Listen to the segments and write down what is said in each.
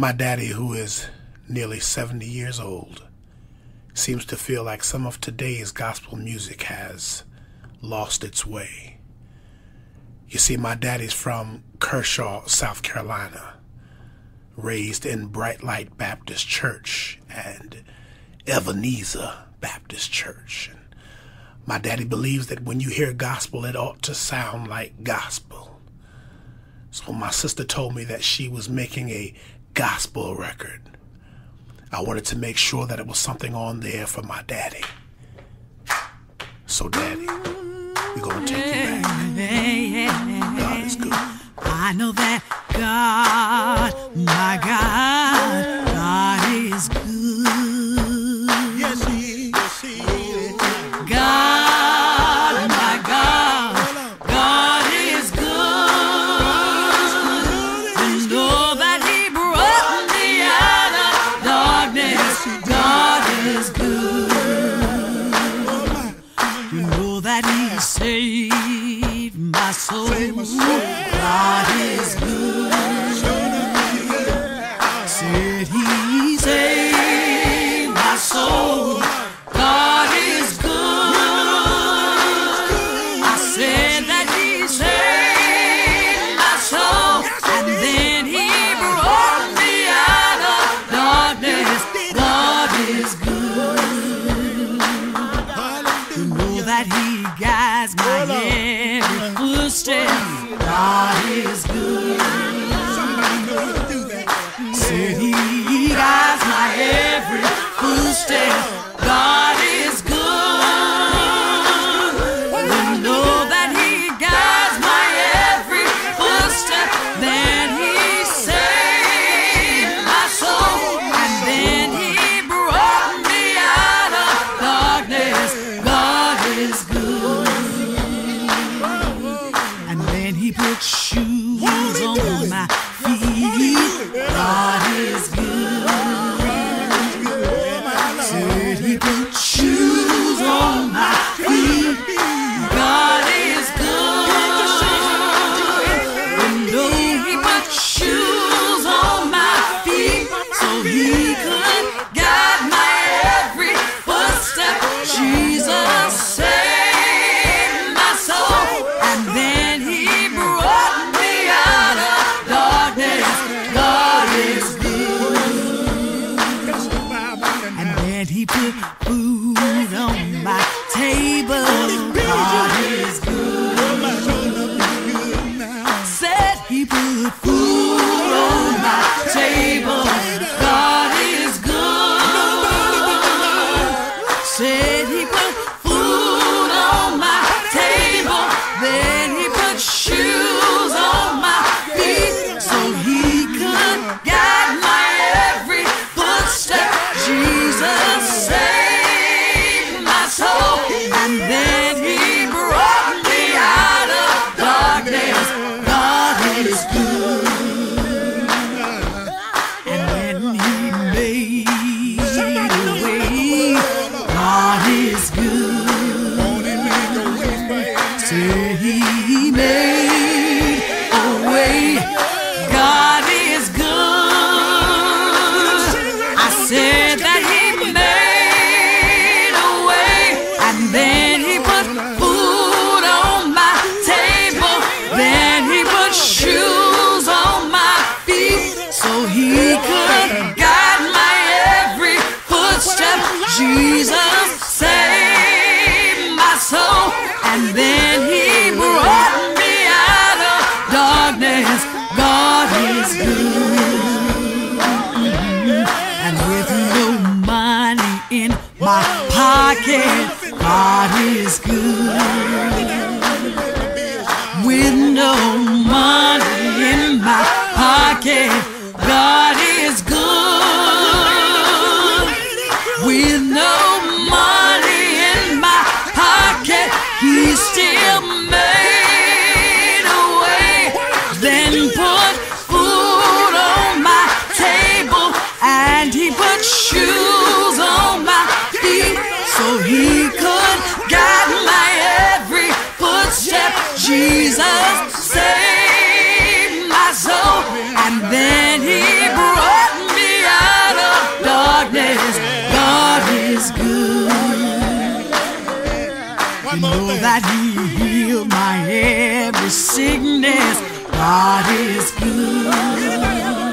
My daddy, who is nearly 70 years old, seems to feel like some of today's gospel music has lost its way. You see, my daddy's from Kershaw, South Carolina, raised in Bright Light Baptist Church and Ebenezer Baptist Church. And my daddy believes that when you hear gospel, it ought to sound like gospel. So my sister told me that she was making a gospel record. I wanted to make sure that it was something on there for my daddy. So daddy, we're gonna take you back. God is good. I know that God, my God, God is good. Yes, He is. Yes, He is. God, my God, God is good. You know that He brought me out of darkness. God is good. You know that He saved my soul. God is good. Said He saved my soul. God is good. I said that He saved my soul, and then He brought me out of darkness. God is good. You know that He guides my every footstep. God is good. Said He guides my every footstep. God is good. You know that He guides my every footstep. Then He saved my soul, and then He brought me out of darkness. God is good. And then He put shoes on my feet. God is good. Said He put shoes on my feet. God is good. You know He put shoes on my feet so He could guide my every footstep. Jesus saved my soul, and then He brought me out of darkness. God is good. And then He put food on my table. God is good. Said He put food on my table. God is good. Said He put food on my table. Then He put shoes on my feet so He could guide my every footstep. Jesus saved my soul, and then He brought me out of darkness. God is good. And then He made a way. God is good. Say He made a way. God is good. I said that He made a way, and then He put food on my table. Then He put shoes on my feet so He could guide my every footstep. Jesus saved my soul, and then He brought me out of darkness. God is good. And with no money in my pocket, God is good. With no money in my pocket, God is good. With no money in my pocket, He still made a way. Then put food on my table, and He put shoes on my feet so He could guide my every footstep. Jesus saved my soul, and then He brought God is good.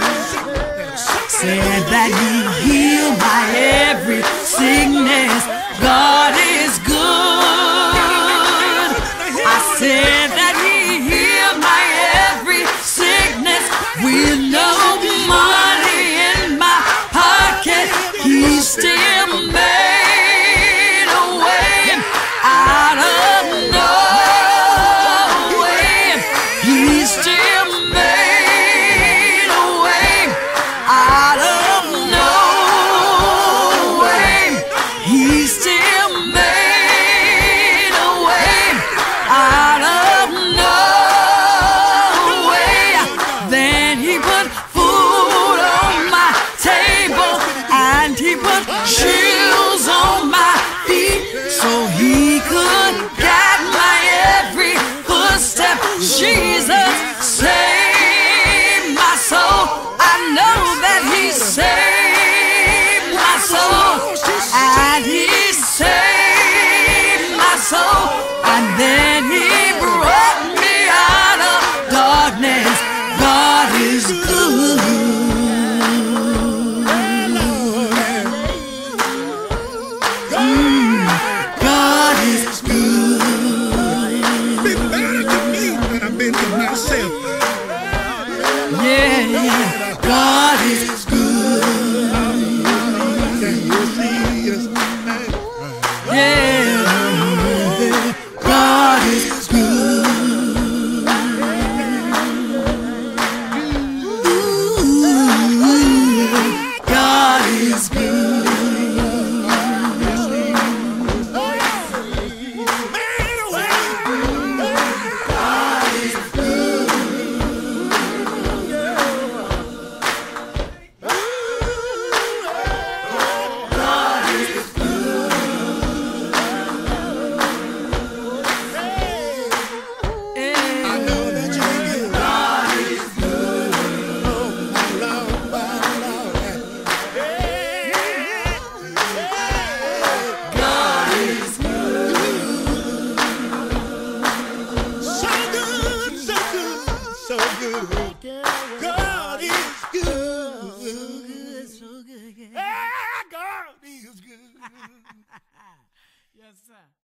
Said that He healed my every sickness. God is good. I said that He healed my every sickness. With no money in my pocket, He still made a way out of no way. He still made a way out of no way. He still made a way out of no way. Then He put food on my table and He put shoes on my feet so He could guide my every footstep. Jesus saved my soul. I know that He saved my soul, and He saved my soul, and then He brought me out of darkness. God is good. God is good. Been better to me than I've been to myself. Yeah, yeah. God is good. Can you see us? Yeah. God is good. Ooh, God is good. I know that you're good. God is good. Oh, my Lord, my Lord. God is So good, so good, so good. God is good. so good. Ah, God is good. Yes, sir.